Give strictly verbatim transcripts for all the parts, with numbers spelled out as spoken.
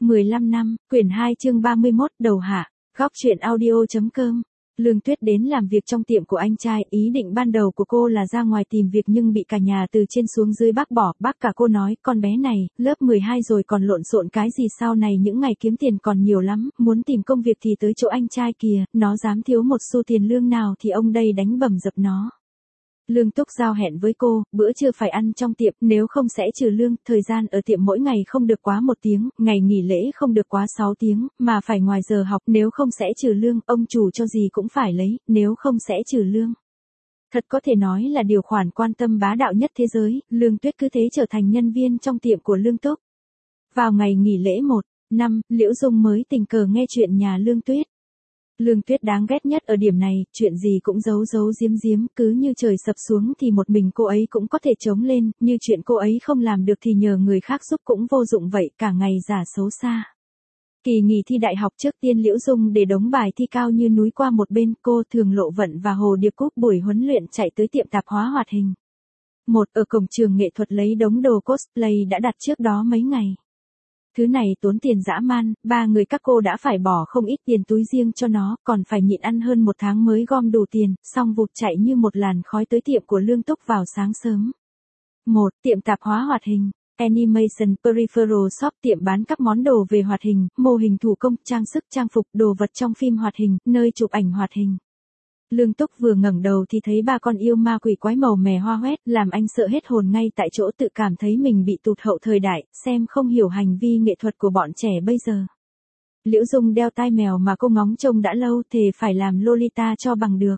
mười lăm năm, quyển hai chương ba mươi mốt, đầu hạ, góc truyện audio.com. Lương Tuyết đến làm việc trong tiệm của anh trai, ý định ban đầu của cô là ra ngoài tìm việc nhưng bị cả nhà từ trên xuống dưới bác bỏ, bác cả cô nói, con bé này, lớp mười hai rồi còn lộn xộn cái gì, sau này những ngày kiếm tiền còn nhiều lắm, muốn tìm công việc thì tới chỗ anh trai kìa, nó dám thiếu một xu tiền lương nào thì ông đây đánh bầm dập nó. Lương Túc giao hẹn với cô, bữa trưa phải ăn trong tiệm, nếu không sẽ trừ lương, thời gian ở tiệm mỗi ngày không được quá một tiếng, ngày nghỉ lễ không được quá sáu tiếng, mà phải ngoài giờ học, nếu không sẽ trừ lương, ông chủ cho gì cũng phải lấy, nếu không sẽ trừ lương. Thật có thể nói là điều khoản quan tâm bá đạo nhất thế giới, Lương Tuyết cứ thế trở thành nhân viên trong tiệm của Lương Túc. Vào ngày nghỉ lễ một năm, Liễu Dung mới tình cờ nghe chuyện nhà Lương Tuyết. Lương Tuyết đáng ghét nhất ở điểm này, chuyện gì cũng giấu giấu giếm giếm, cứ như trời sập xuống thì một mình cô ấy cũng có thể chống lên, như chuyện cô ấy không làm được thì nhờ người khác giúp cũng vô dụng vậy, cả ngày giả xấu xa. Kỳ nghỉ thi đại học trước tiên Liễu Dung để đống bài thi cao như núi qua một bên, cô Thường Lộ Vận và Hồ Điệp Cúc buổi huấn luyện chạy tới tiệm tạp hóa hoạt hình. Một ở cổng trường nghệ thuật lấy đống đồ cosplay đã đặt trước đó mấy ngày. Thứ này tốn tiền dã man, ba người các cô đã phải bỏ không ít tiền túi riêng cho nó, còn phải nhịn ăn hơn một tháng mới gom đủ tiền, xong vụt chạy như một làn khói tới tiệm của Lương Túc vào sáng sớm. Một, tiệm tạp hóa hoạt hình, Animation Peripheral Shop, tiệm bán các món đồ về hoạt hình, mô hình thủ công, trang sức, trang phục, đồ vật trong phim hoạt hình, nơi chụp ảnh hoạt hình. Lương Túc vừa ngẩng đầu thì thấy ba con yêu ma quỷ quái màu mè hoa hoét, làm anh sợ hết hồn ngay tại chỗ, tự cảm thấy mình bị tụt hậu thời đại, xem không hiểu hành vi nghệ thuật của bọn trẻ bây giờ. Liễu Dung đeo tai mèo mà cô ngóng trông đã lâu, thề phải làm Lolita cho bằng được.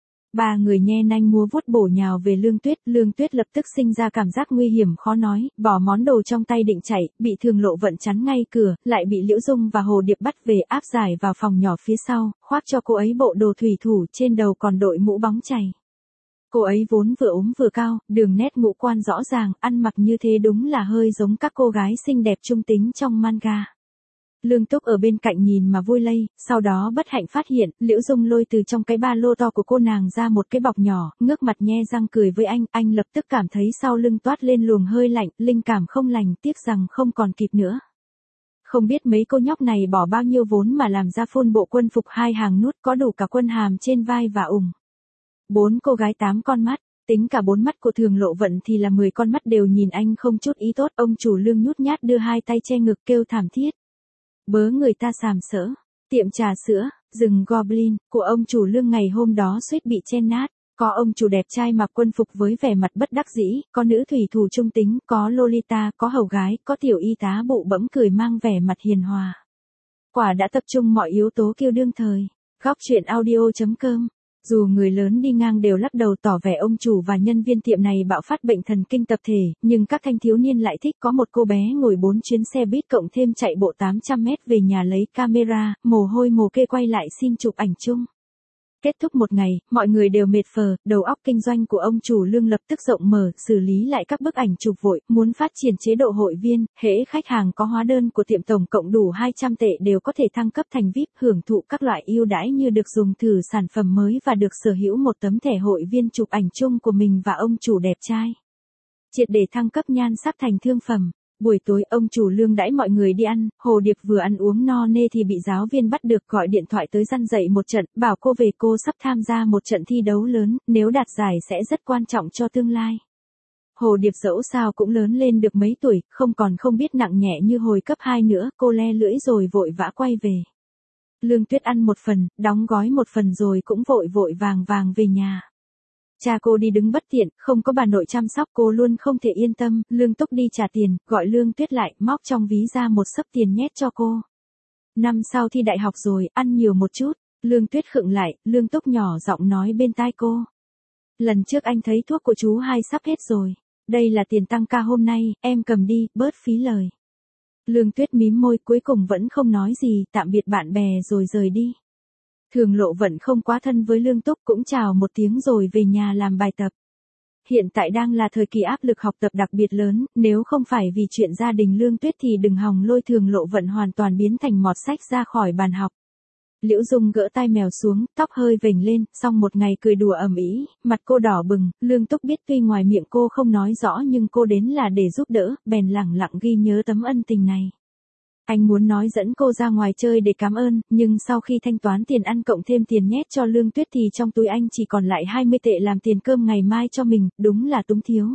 Ba người nhe nanh múa vuốt bổ nhào về Lương Tuyết, Lương Tuyết lập tức sinh ra cảm giác nguy hiểm khó nói, bỏ món đồ trong tay định chạy, bị Thường Lộ Vận chắn ngay cửa, lại bị Liễu Dung và Hồ Điệp bắt về áp giải vào phòng nhỏ phía sau, khoác cho cô ấy bộ đồ thủy thủ, trên đầu còn đội mũ bóng chày. Cô ấy vốn vừa ốm vừa cao, đường nét ngũ quan rõ ràng, ăn mặc như thế đúng là hơi giống các cô gái xinh đẹp trung tính trong manga. Lương Túc ở bên cạnh nhìn mà vui lây, sau đó bất hạnh phát hiện, Liễu Dung lôi từ trong cái ba lô to của cô nàng ra một cái bọc nhỏ, ngước mặt nhe răng cười với anh, anh lập tức cảm thấy sau lưng toát lên luồng hơi lạnh, linh cảm không lành, tiếc rằng không còn kịp nữa. Không biết mấy cô nhóc này bỏ bao nhiêu vốn mà làm ra full bộ quân phục hai hàng nút, có đủ cả quân hàm trên vai và ủng. Bốn cô gái tám con mắt, tính cả bốn mắt của Thường Lộ Vận thì là mười con mắt đều nhìn anh không chút ý tốt, ông chủ Lương nhút nhát đưa hai tay che ngực kêu thảm thiết. Bớ người ta sàm sỡ, tiệm trà sữa, rừng Goblin, của ông chủ Lương ngày hôm đó suýt bị chen nát, có ông chủ đẹp trai mặc quân phục với vẻ mặt bất đắc dĩ, có nữ thủy thủ trung tính, có Lolita, có hầu gái, có tiểu y tá bụ bẫm cười mang vẻ mặt hiền hòa. Quả đã tập trung mọi yếu tố kiêu đương thời, góc truyện audio.com. Dù người lớn đi ngang đều lắc đầu tỏ vẻ ông chủ và nhân viên tiệm này bạo phát bệnh thần kinh tập thể, nhưng các thanh thiếu niên lại thích. Có một cô bé ngồi bốn chuyến xe buýt cộng thêm chạy bộ tám trăm mét về nhà lấy camera, mồ hôi mồ kê quay lại xin chụp ảnh chung. Kết thúc một ngày, mọi người đều mệt phờ, đầu óc kinh doanh của ông chủ Lương lập tức rộng mở, xử lý lại các bức ảnh chụp vội, muốn phát triển chế độ hội viên, hễ khách hàng có hóa đơn của tiệm tổng cộng đủ hai trăm tệ đều có thể thăng cấp thành vi ai pi, hưởng thụ các loại ưu đãi như được dùng thử sản phẩm mới và được sở hữu một tấm thẻ hội viên chụp ảnh chung của mình và ông chủ đẹp trai. Triệt để thăng cấp nhan sắc thành thương phẩm. Buổi tối ông chủ Lương đãi mọi người đi ăn, Hồ Điệp vừa ăn uống no nê thì bị giáo viên bắt được, gọi điện thoại tới răn dạy một trận, bảo cô về, cô sắp tham gia một trận thi đấu lớn, nếu đạt giải sẽ rất quan trọng cho tương lai. Hồ Điệp dẫu sao cũng lớn lên được mấy tuổi, không còn không biết nặng nhẹ như hồi cấp hai nữa, cô le lưỡi rồi vội vã quay về. Lương Tuyết ăn một phần, đóng gói một phần rồi cũng vội vội vàng vàng về nhà. Cha cô đi đứng bất tiện, không có bà nội chăm sóc cô luôn không thể yên tâm, Lương Túc đi trả tiền, gọi Lương Tuyết lại, móc trong ví ra một xấp tiền nhét cho cô. Năm sau thi đại học rồi, ăn nhiều một chút, Lương Tuyết khựng lại, Lương Túc nhỏ giọng nói bên tai cô. Lần trước anh thấy thuốc của chú hai sắp hết rồi, đây là tiền tăng ca hôm nay, em cầm đi, bớt phí lời. Lương Tuyết mím môi cuối cùng vẫn không nói gì, tạm biệt bạn bè rồi rời đi. Thường Lộ Vận không quá thân với Lương Túc, cũng chào một tiếng rồi về nhà làm bài tập. Hiện tại đang là thời kỳ áp lực học tập đặc biệt lớn, nếu không phải vì chuyện gia đình Lương Tuyết thì đừng hòng lôi Thường Lộ Vận hoàn toàn biến thành mọt sách ra khỏi bàn học. Liễu Dung gỡ tai mèo xuống, tóc hơi vểnh lên, xong một ngày cười đùa ầm ĩ, mặt cô đỏ bừng, Lương Túc biết tuy ngoài miệng cô không nói rõ nhưng cô đến là để giúp đỡ, bèn lẳng lặng ghi nhớ tấm ân tình này. Anh muốn nói dẫn cô ra ngoài chơi để cảm ơn, nhưng sau khi thanh toán tiền ăn cộng thêm tiền nhét cho Lương Tuyết thì trong túi anh chỉ còn lại hai mươi tệ làm tiền cơm ngày mai cho mình, đúng là túng thiếu.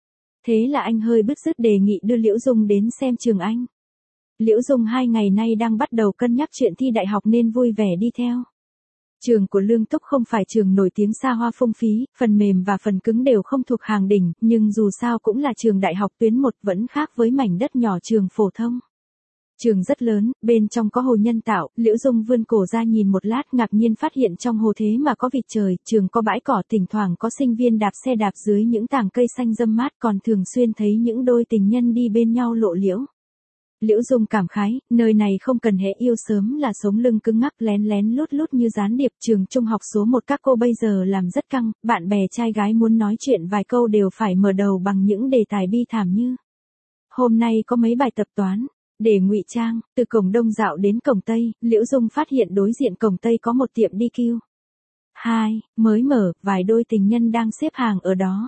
Thế là anh hơi bứt rứt đề nghị đưa Liễu Dung đến xem trường anh. Liễu Dung hai ngày nay đang bắt đầu cân nhắc chuyện thi đại học nên vui vẻ đi theo. Trường của Lương Túc không phải trường nổi tiếng xa hoa phung phí, phần mềm và phần cứng đều không thuộc hàng đỉnh, nhưng dù sao cũng là trường đại học tuyến một vẫn khác với mảnh đất nhỏ trường phổ thông. Trường rất lớn, bên trong có hồ nhân tạo, Liễu Dung vươn cổ ra nhìn một lát ngạc nhiên phát hiện trong hồ thế mà có vịt trời, trường có bãi cỏ thỉnh thoảng có sinh viên đạp xe đạp dưới những tàng cây xanh râm mát còn thường xuyên thấy những đôi tình nhân đi bên nhau lộ liễu. Liễu Dung cảm khái, nơi này không cần hệ yêu sớm là sống lưng cứng ngắc lén lén lút lút như gián điệp. Trường trung học số một các cô bây giờ làm rất căng, bạn bè trai gái muốn nói chuyện vài câu đều phải mở đầu bằng những đề tài bi thảm như: hôm nay có mấy bài tập toán. Để ngụy trang, từ cổng đông dạo đến cổng tây, Liễu Dung phát hiện đối diện cổng tây có một tiệm đi kiu. Hai, mới mở, vài đôi tình nhân đang xếp hàng ở đó.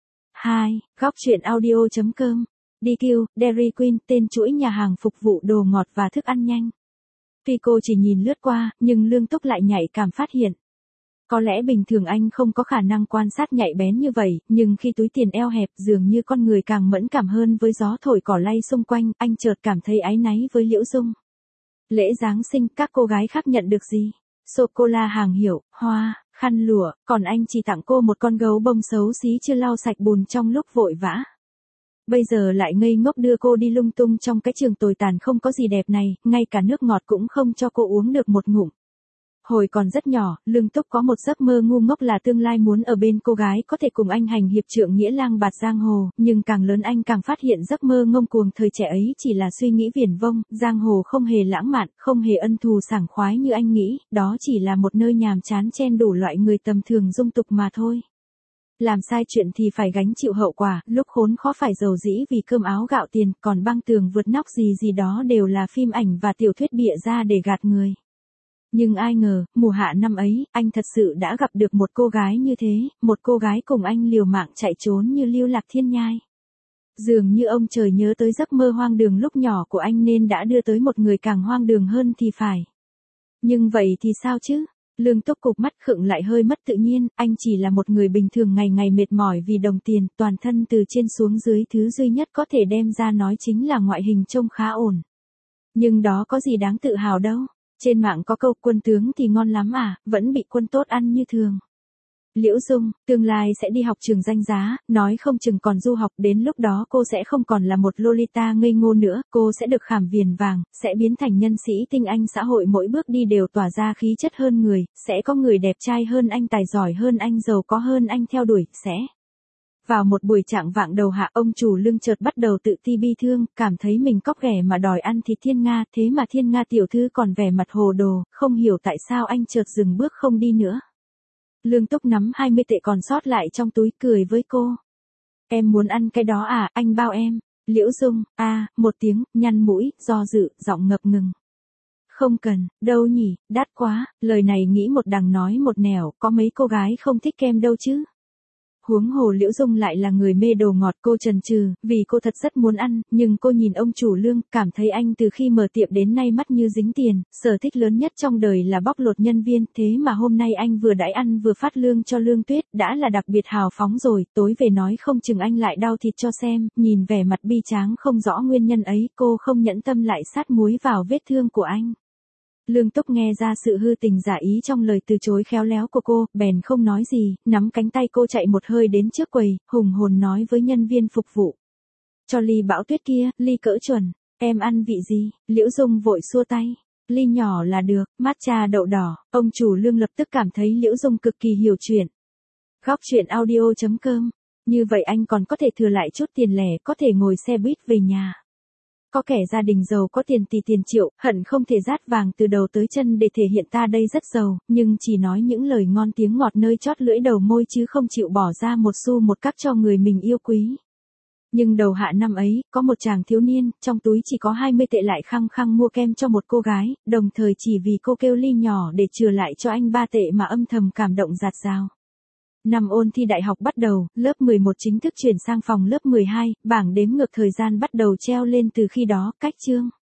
Hai, góc truyện audio chấm com. đi kiu, Dairy Queen, tên chuỗi nhà hàng phục vụ đồ ngọt và thức ăn nhanh. Tuy cô chỉ nhìn lướt qua, nhưng Lương Túc lại nhạy cảm phát hiện. Có lẽ bình thường anh không có khả năng quan sát nhạy bén như vậy, nhưng khi túi tiền eo hẹp dường như con người càng mẫn cảm hơn với gió thổi cỏ lay xung quanh, anh chợt cảm thấy áy náy với Liễu Dung. Lễ Giáng sinh các cô gái khác nhận được gì? Sô-cô-la hàng hiệu, hoa, khăn lụa, còn anh chỉ tặng cô một con gấu bông xấu xí chưa lau sạch bùn trong lúc vội vã. Bây giờ lại ngây ngốc đưa cô đi lung tung trong cái trường tồi tàn không có gì đẹp này, ngay cả nước ngọt cũng không cho cô uống được một ngụm. Hồi còn rất nhỏ, Lương Túc có một giấc mơ ngu ngốc là tương lai muốn ở bên cô gái có thể cùng anh hành hiệp trượng nghĩa lang bạt giang hồ, nhưng càng lớn anh càng phát hiện giấc mơ ngông cuồng thời trẻ ấy chỉ là suy nghĩ viển vông, giang hồ không hề lãng mạn, không hề ân thù sảng khoái như anh nghĩ, đó chỉ là một nơi nhàm chán chen đủ loại người tầm thường dung tục mà thôi. Làm sai chuyện thì phải gánh chịu hậu quả, lúc khốn khó phải giàu dĩ vì cơm áo gạo tiền, còn băng tường vượt nóc gì gì đó đều là phim ảnh và tiểu thuyết bịa ra để gạt người. Nhưng ai ngờ, mùa hạ năm ấy, anh thật sự đã gặp được một cô gái như thế, một cô gái cùng anh liều mạng chạy trốn như lưu lạc thiên nhai. Dường như ông trời nhớ tới giấc mơ hoang đường lúc nhỏ của anh nên đã đưa tới một người càng hoang đường hơn thì phải. Nhưng vậy thì sao chứ? Lương Túc cụp mắt khựng lại hơi mất tự nhiên, anh chỉ là một người bình thường ngày ngày mệt mỏi vì đồng tiền, toàn thân từ trên xuống dưới thứ duy nhất có thể đem ra nói chính là ngoại hình trông khá ổn. Nhưng đó có gì đáng tự hào đâu. Trên mạng có câu quân tướng thì ngon lắm à, vẫn bị quân tốt ăn như thường. Liễu Dung, tương lai sẽ đi học trường danh giá, nói không chừng còn du học, đến lúc đó cô sẽ không còn là một Lolita ngây ngô nữa, cô sẽ được khảm viền vàng, sẽ biến thành nhân sĩ tinh anh xã hội, mỗi bước đi đều tỏa ra khí chất hơn người, sẽ có người đẹp trai hơn anh, tài giỏi hơn anh, giàu có hơn anh theo đuổi, sẽ. Vào một buổi trạng vạng đầu hạ, ông chủ Lương chợt bắt đầu tự ti bi thương, cảm thấy mình cóc ghẻ mà đòi ăn thịt Thiên Nga, thế mà Thiên Nga tiểu thư còn vẻ mặt hồ đồ, không hiểu tại sao anh chợt dừng bước không đi nữa. Lương Túc nắm hai mươi tệ còn sót lại trong túi cười với cô. Em muốn ăn cái đó à, anh bao em. Liễu Dung, a, à, một tiếng, nhăn mũi, do dự, giọng ngập ngừng. Không cần, đâu nhỉ, đắt quá, lời này nghĩ một đằng nói một nẻo, có mấy cô gái không thích kem đâu chứ. Huống hồ Liễu Dung lại là người mê đồ ngọt, cô chần chừ, vì cô thật rất muốn ăn, nhưng cô nhìn ông chủ Lương, cảm thấy anh từ khi mở tiệm đến nay mắt như dính tiền, sở thích lớn nhất trong đời là bóc lột nhân viên, thế mà hôm nay anh vừa đãi ăn vừa phát lương cho Lương Tuyết, đã là đặc biệt hào phóng rồi, tối về nói không chừng anh lại đau thịt cho xem, nhìn vẻ mặt bi tráng không rõ nguyên nhân ấy, cô không nhẫn tâm lại sát muối vào vết thương của anh. Lương Túc nghe ra sự hư tình giả ý trong lời từ chối khéo léo của cô, bèn không nói gì, nắm cánh tay cô chạy một hơi đến trước quầy, hùng hồn nói với nhân viên phục vụ. Cho ly Bão Tuyết kia, ly cỡ chuẩn, em ăn vị gì? Liễu Dung vội xua tay. Ly nhỏ là được, matcha đậu đỏ, ông chủ Lương lập tức cảm thấy Liễu Dung cực kỳ hiểu chuyện. Góc truyện audio chấm com, như vậy anh còn có thể thừa lại chút tiền lẻ, có thể ngồi xe buýt về nhà. Có kẻ gia đình giàu có tiền tỷ tiền triệu, hận không thể rát vàng từ đầu tới chân để thể hiện ta đây rất giàu, nhưng chỉ nói những lời ngon tiếng ngọt nơi chót lưỡi đầu môi chứ không chịu bỏ ra một xu một cắc cho người mình yêu quý. Nhưng đầu hạ năm ấy, có một chàng thiếu niên, trong túi chỉ có hai mươi tệ lại khăng khăng mua kem cho một cô gái, đồng thời chỉ vì cô kêu ly nhỏ để chừa lại cho anh ba tệ mà âm thầm cảm động rạt rào. Năm ôn thi đại học bắt đầu, lớp mười một chính thức chuyển sang phòng lớp mười hai, bảng đếm ngược thời gian bắt đầu treo lên từ khi đó, cách chương.